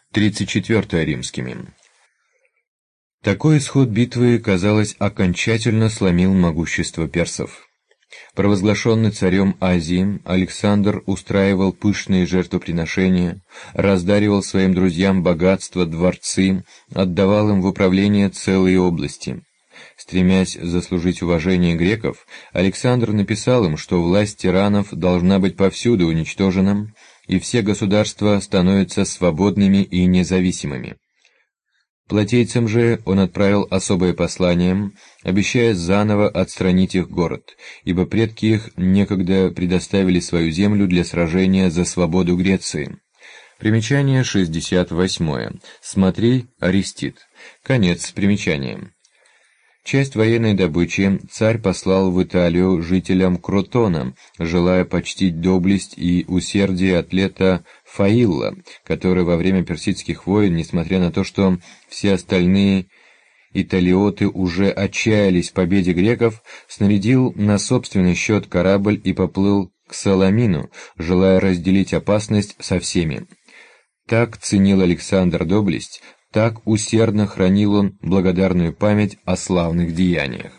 34 римскими. Такой исход битвы, казалось, окончательно сломил могущество персов. Провозглашенный царем Азии, Александр устраивал пышные жертвоприношения, раздаривал своим друзьям богатства, дворцы, отдавал им в управление целые области. Стремясь заслужить уважение греков, Александр написал им, что власть тиранов должна быть повсюду уничтожена, и все государства становятся свободными и независимыми. Платейцам же он отправил особое послание, обещая заново отстранить их город, ибо предки их некогда предоставили свою землю для сражения за свободу Греции. Примечание 68. Смотри, Аристид. Конец примечания. Часть военной добычи царь послал в Италию жителям Кротона, желая почтить доблесть и усердие атлета Фаилла, который во время персидских войн, несмотря на то, что все остальные италиоты уже отчаялись в победе греков, снарядил на собственный счет корабль и поплыл к Саламину, желая разделить опасность со всеми. Так ценил Александр доблесть, так усердно хранил он благодарную память о славных деяниях.